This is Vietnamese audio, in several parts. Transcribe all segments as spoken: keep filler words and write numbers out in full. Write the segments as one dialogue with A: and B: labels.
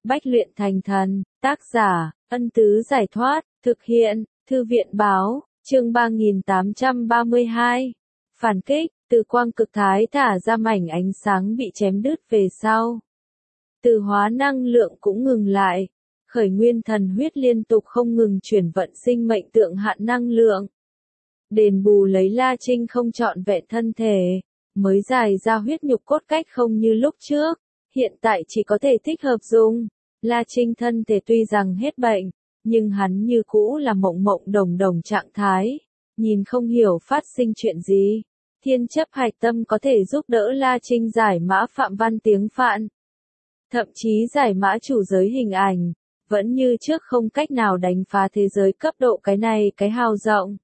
A: Bách luyện thành thần, tác giả, Ân Tứ Giải Thoát, thực hiện, Thư viện Báo, chương ba nghìn tám trăm ba mươi hai. Phản kích, từ quang cực thái thả ra mảnh ánh sáng bị chém đứt về sau. Từ hóa năng lượng cũng ngừng lại. Khởi nguyên thần huyết liên tục không ngừng chuyển vận sinh mệnh tượng hạn năng lượng. Đền bù lấy La Trinh không trọn vẹn thân thể, mới dài ra huyết nhục cốt cách không như lúc trước, hiện tại chỉ có thể thích hợp dùng. La Trinh thân thể tuy rằng hết bệnh, nhưng hắn như cũ là mộng mộng đồng đồng trạng thái, nhìn không hiểu phát sinh chuyện gì. Thiên chấp hạch tâm có thể giúp đỡ La Trinh giải mã phạm văn tiếng Phạn. Thậm chí giải mã chủ giới hình ảnh, vẫn như trước không cách nào đánh phá thế giới cấp độ cái này cái hào rộng.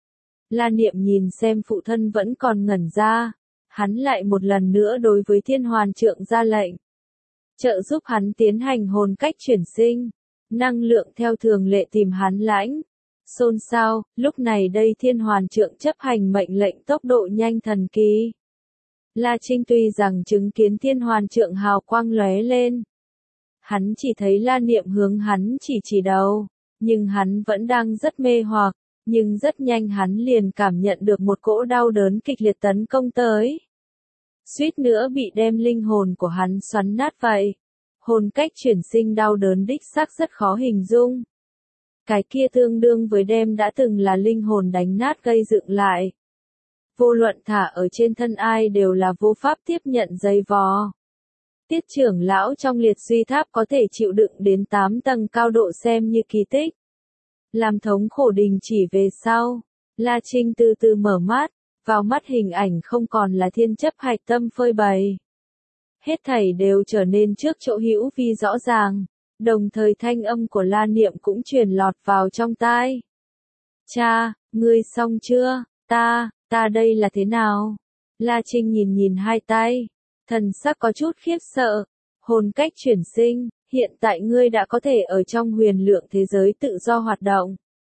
A: La Niệm nhìn xem phụ thân vẫn còn ngẩn ra, hắn lại một lần nữa đối với Thiên Hoàn Trượng ra lệnh. Trợ giúp hắn tiến hành hồn cách chuyển sinh, năng lượng theo thường lệ tìm hắn lãnh. Xôn xao, lúc này đây Thiên Hoàn Trượng chấp hành mệnh lệnh tốc độ nhanh thần kỳ. La Trinh tuy rằng chứng kiến Thiên Hoàn Trượng hào quang lóe lên. Hắn chỉ thấy La Niệm hướng hắn chỉ chỉ đầu, nhưng hắn vẫn đang rất mê hoặc, nhưng rất nhanh hắn liền cảm nhận được một cỗ đau đớn kịch liệt tấn công tới. Suýt nữa bị đem linh hồn của hắn xoắn nát vậy. Hồn cách chuyển sinh đau đớn đích xác rất khó hình dung. Cái kia tương đương với đem đã từng là linh hồn đánh nát gây dựng lại. Vô luận thả ở trên thân ai đều là vô pháp tiếp nhận dây vò. Tiết trưởng lão trong liệt duy tháp có thể chịu đựng đến tám tầng cao độ xem như kỳ tích. Làm thống khổ đình chỉ về sau, La Trinh từ từ mở mắt, vào mắt hình ảnh không còn là thiên chấp hạch tâm phơi bày. Hết thảy đều trở nên trước chỗ hữu vi rõ ràng, đồng thời thanh âm của La Niệm cũng truyền lọt vào trong tai. Cha, ngươi xong chưa, ta, ta đây là thế nào? La Trinh nhìn nhìn hai tay, thần sắc có chút khiếp sợ, hồn cách chuyển sinh, hiện tại ngươi đã có thể ở trong huyền lượng thế giới tự do hoạt động.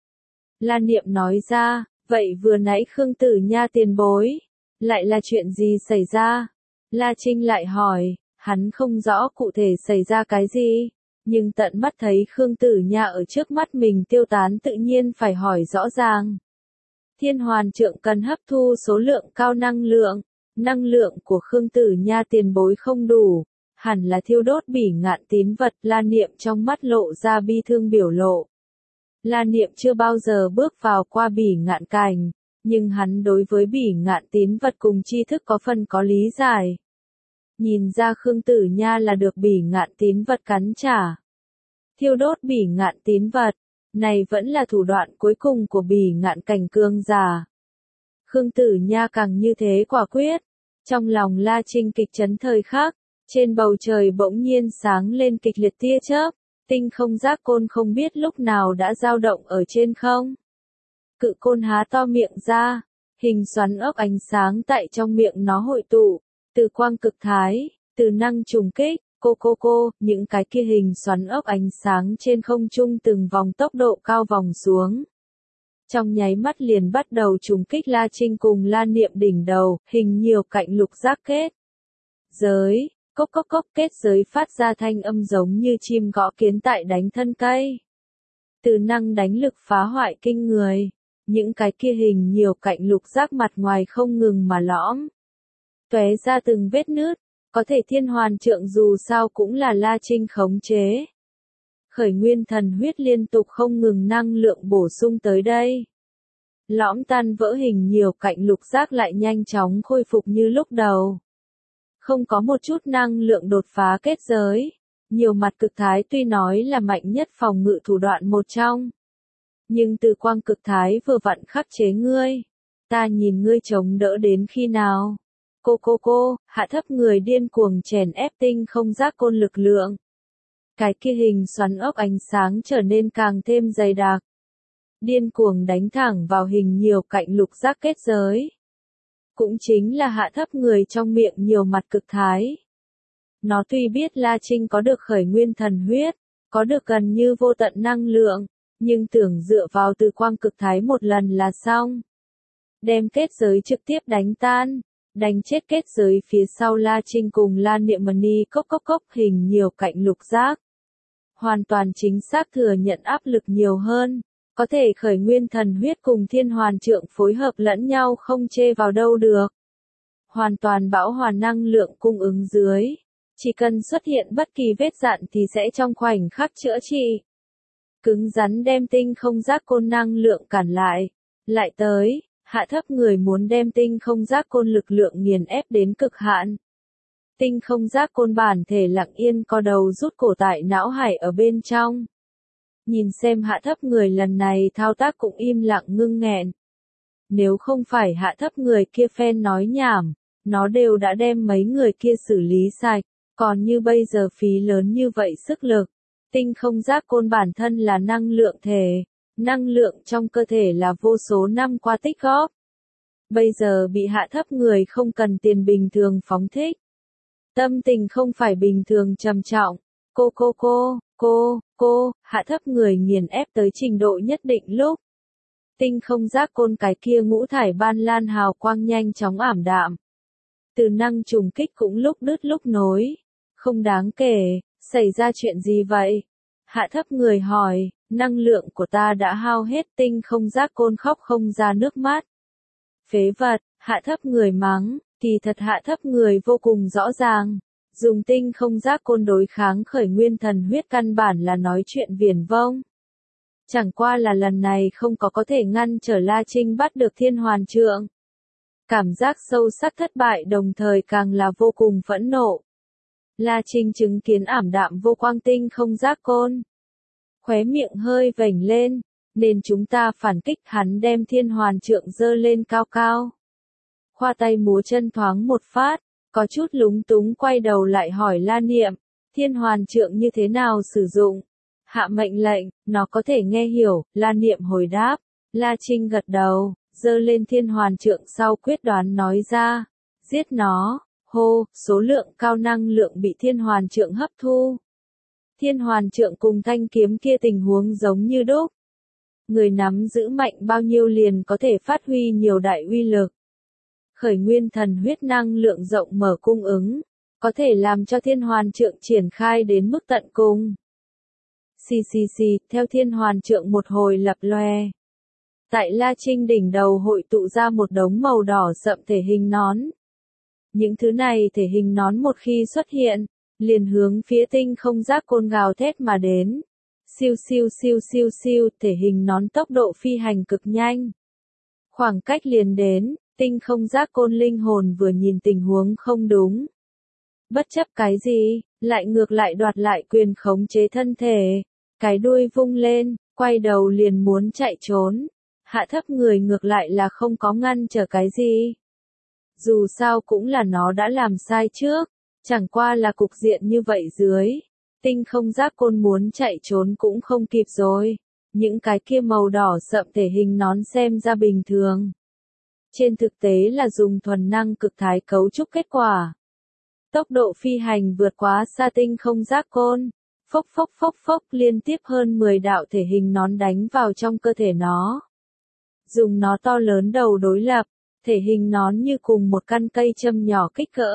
A: La Niệm nói ra, vậy vừa nãy Khương Tử Nha tiền bối, lại là chuyện gì xảy ra? La Trinh lại hỏi, hắn không rõ cụ thể xảy ra cái gì, nhưng tận mắt thấy Khương Tử Nha ở trước mắt mình tiêu tán tự nhiên phải hỏi rõ ràng. Thiên Hoàn Trượng cần hấp thu số lượng cao năng lượng, năng lượng của Khương Tử Nha tiền bối không đủ, hẳn là thiêu đốt bỉ ngạn tín vật. La Niệm trong mắt lộ ra bi thương biểu lộ. La Niệm chưa bao giờ bước vào qua bỉ ngạn cảnh, nhưng hắn đối với bỉ ngạn tín vật cùng tri thức có phần có lý giải. Nhìn ra Khương Tử Nha là được bỉ ngạn tín vật cắn trả. Thiêu đốt bỉ ngạn tín vật, này vẫn là thủ đoạn cuối cùng của bỉ ngạn cảnh cương giả. Khương Tử Nha càng như thế quả quyết, trong lòng La Trinh kịch chấn thời khắc, trên bầu trời bỗng nhiên sáng lên kịch liệt tia chớp, tinh không giác côn không biết lúc nào đã dao động ở trên không. Cự côn há to miệng ra, hình xoắn ốc ánh sáng tại trong miệng nó hội tụ, từ quang cực thái, từ năng trùng kích, cô cô cô, những cái kia hình xoắn ốc ánh sáng trên không trung từng vòng tốc độ cao vòng xuống. Trong nháy mắt liền bắt đầu trùng kích La Trinh cùng La Niệm đỉnh đầu, hình nhiều cạnh lục giác kết. Giới, cốc cốc cốc kết giới phát ra thanh âm giống như chim gõ kiến tại đánh thân cây. Từ năng đánh lực phá hoại kinh người, những cái kia hình nhiều cạnh lục giác mặt ngoài không ngừng mà lõm. Tóe ra từng vết nứt, có thể Thiên Hoàn Trượng dù sao cũng là La Trinh khống chế. Khởi nguyên thần huyết liên tục không ngừng năng lượng bổ sung tới đây. Lõm tan vỡ hình nhiều cạnh lục giác lại nhanh chóng khôi phục như lúc đầu. Không có một chút năng lượng đột phá kết giới. Nhiều mặt cực thái tuy nói là mạnh nhất phòng ngự thủ đoạn một trong. Nhưng từ quang cực thái vừa vặn khắc chế ngươi. Ta nhìn ngươi chống đỡ đến khi nào. Cô cô cô, hạ thấp người điên cuồng chèn ép tinh không giác côn lực lượng. Cái kia hình xoắn ốc ánh sáng trở nên càng thêm dày đặc. Điên cuồng đánh thẳng vào hình nhiều cạnh lục giác kết giới. Cũng chính là hạ thấp người trong miệng nhiều mặt cực thái. Nó tuy biết La Trinh có được khởi nguyên thần huyết, có được gần như vô tận năng lượng, nhưng tưởng dựa vào từ quang cực thái một lần là xong. Đem kết giới trực tiếp đánh tan, đánh chết kết giới phía sau La Trinh cùng La Niệm Mani cốc cốc cốc hình nhiều cạnh lục giác. hoàn toàn chính xác thừa nhận áp lực nhiều hơn, có thể khởi nguyên thần huyết cùng thiên hoàn trượng phối hợp lẫn nhau không chê vào đâu được. Hoàn toàn bão hòa năng lượng cung ứng dưới, chỉ cần xuất hiện bất kỳ vết dạn thì sẽ trong khoảnh khắc chữa trị. Cứng rắn đem tinh không giác côn năng lượng cản lại, lại tới, hạ thấp người muốn đem tinh không giác côn lực lượng nghiền ép đến cực hạn. Tinh không giác côn bản thể lặng yên co đầu rút cổ tại não hải ở bên trong. Nhìn xem hạ thấp người lần này thao tác cũng im lặng ngưng nghẹn. Nếu không phải hạ thấp người kia phen nói nhảm, nó đều đã đem mấy người kia xử lý sạch, còn như bây giờ phí lớn như vậy sức lực. Tinh không giác côn bản thân là năng lượng thể, năng lượng trong cơ thể là vô số năm qua tích góp. Bây giờ bị hạ thấp người không cần tiền bình thường phóng thích. Tâm tình không phải bình thường trầm trọng, cô cô cô, cô, cô, hạ thấp người nghiền ép tới trình độ nhất định lúc. Tinh không giác côn cái kia ngũ thải ban lan hào quang nhanh chóng ảm đạm. Từ năng trùng kích cũng lúc đứt lúc nối, không đáng kể, xảy ra chuyện gì vậy? Hạ thấp người hỏi, năng lượng của ta đã hao hết. Tinh không giác côn khóc không ra nước mắt. Phế vật, hạ thấp người mắng, kỳ thật hạ thấp người vô cùng rõ ràng. Dùng tinh không giác côn đối kháng khởi nguyên thần huyết căn bản là nói chuyện viển vông. Chẳng qua là lần này không có có thể ngăn trở La Trinh bắt được thiên hoàn trượng. Cảm giác sâu sắc thất bại đồng thời càng là vô cùng phẫn nộ. La Trinh chứng kiến ảm đạm vô quang tinh không giác côn. Khóe miệng hơi vểnh lên, nên chúng ta phản kích. Hắn đem thiên hoàn trượng giơ lên cao cao. Khoa tay múa chân thoáng một phát, có chút lúng túng quay đầu lại hỏi La Niệm, thiên hoàn trượng như thế nào sử dụng? Hạ mệnh lệnh, nó có thể nghe hiểu. La Niệm hồi đáp. La Trinh gật đầu, giơ lên thiên hoàn trượng sau quyết đoán nói ra, giết nó. Hô, số lượng cao năng lượng bị thiên hoàn trượng hấp thu. Thiên hoàn trượng cùng thanh kiếm kia tình huống giống như đúc. Người nắm giữ mạnh bao nhiêu liền có thể phát huy nhiều đại uy lực. Khởi nguyên thần huyết năng lượng rộng mở cung ứng, có thể làm cho thiên hoàn trượng triển khai đến mức tận cùng. Xì xì xì, theo thiên hoàn trượng một hồi lập loè. Tại La Trinh đỉnh đầu hội tụ ra một đống màu đỏ sậm thể hình nón. Những thứ này thể hình nón một khi xuất hiện, liền hướng phía tinh không giác côn gào thét mà đến. Siêu siêu siêu siêu siêu, thể hình nón tốc độ phi hành cực nhanh. Khoảng cách liền đến, tinh không giác côn linh hồn vừa nhìn tình huống không đúng. Bất chấp cái gì, lại ngược lại đoạt lại quyền khống chế thân thể. Cái đuôi vung lên, quay đầu liền muốn chạy trốn. Hạ thấp người ngược lại là không có ngăn trở cái gì. Dù sao cũng là nó đã làm sai trước, chẳng qua là cục diện như vậy dưới. Tinh không giác côn muốn chạy trốn cũng không kịp rồi. Những cái kia màu đỏ sậm thể hình nón xem ra bình thường. Trên thực tế là dùng thuần năng cực thái cấu trúc kết quả. Tốc độ phi hành vượt quá xa tinh không giác côn. Phốc phốc phốc phốc liên tiếp hơn mười đạo thể hình nón đánh vào trong cơ thể nó. Dùng nó to lớn đầu đối lập, thể hình nón như cùng một căn cây châm nhỏ kích cỡ.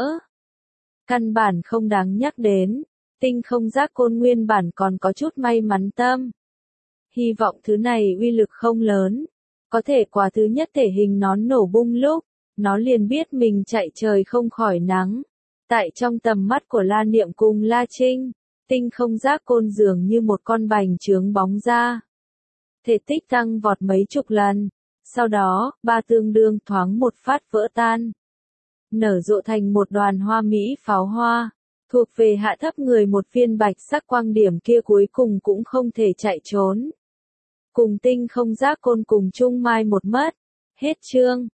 A: Căn bản không đáng nhắc đến, tinh không giác côn nguyên bản còn có chút may mắn tâm. Hy vọng thứ này uy lực không lớn, có thể quả thứ nhất thể hình nón nổ bung lúc, nó liền biết mình chạy trời không khỏi nắng. Tại trong tầm mắt của La Niệm cùng La Trinh, tinh không giác côn dường như một con bành trướng bóng ra. Thể tích tăng vọt mấy chục lần, sau đó, ba tương đương thoáng một phát vỡ tan. Nở rộ thành một đoàn hoa mỹ pháo hoa, thuộc về hạ thấp người một viên bạch sắc quang điểm kia cuối cùng cũng không thể chạy trốn. Cùng tinh không giác côn cùng chung mai một mất. Hết chương.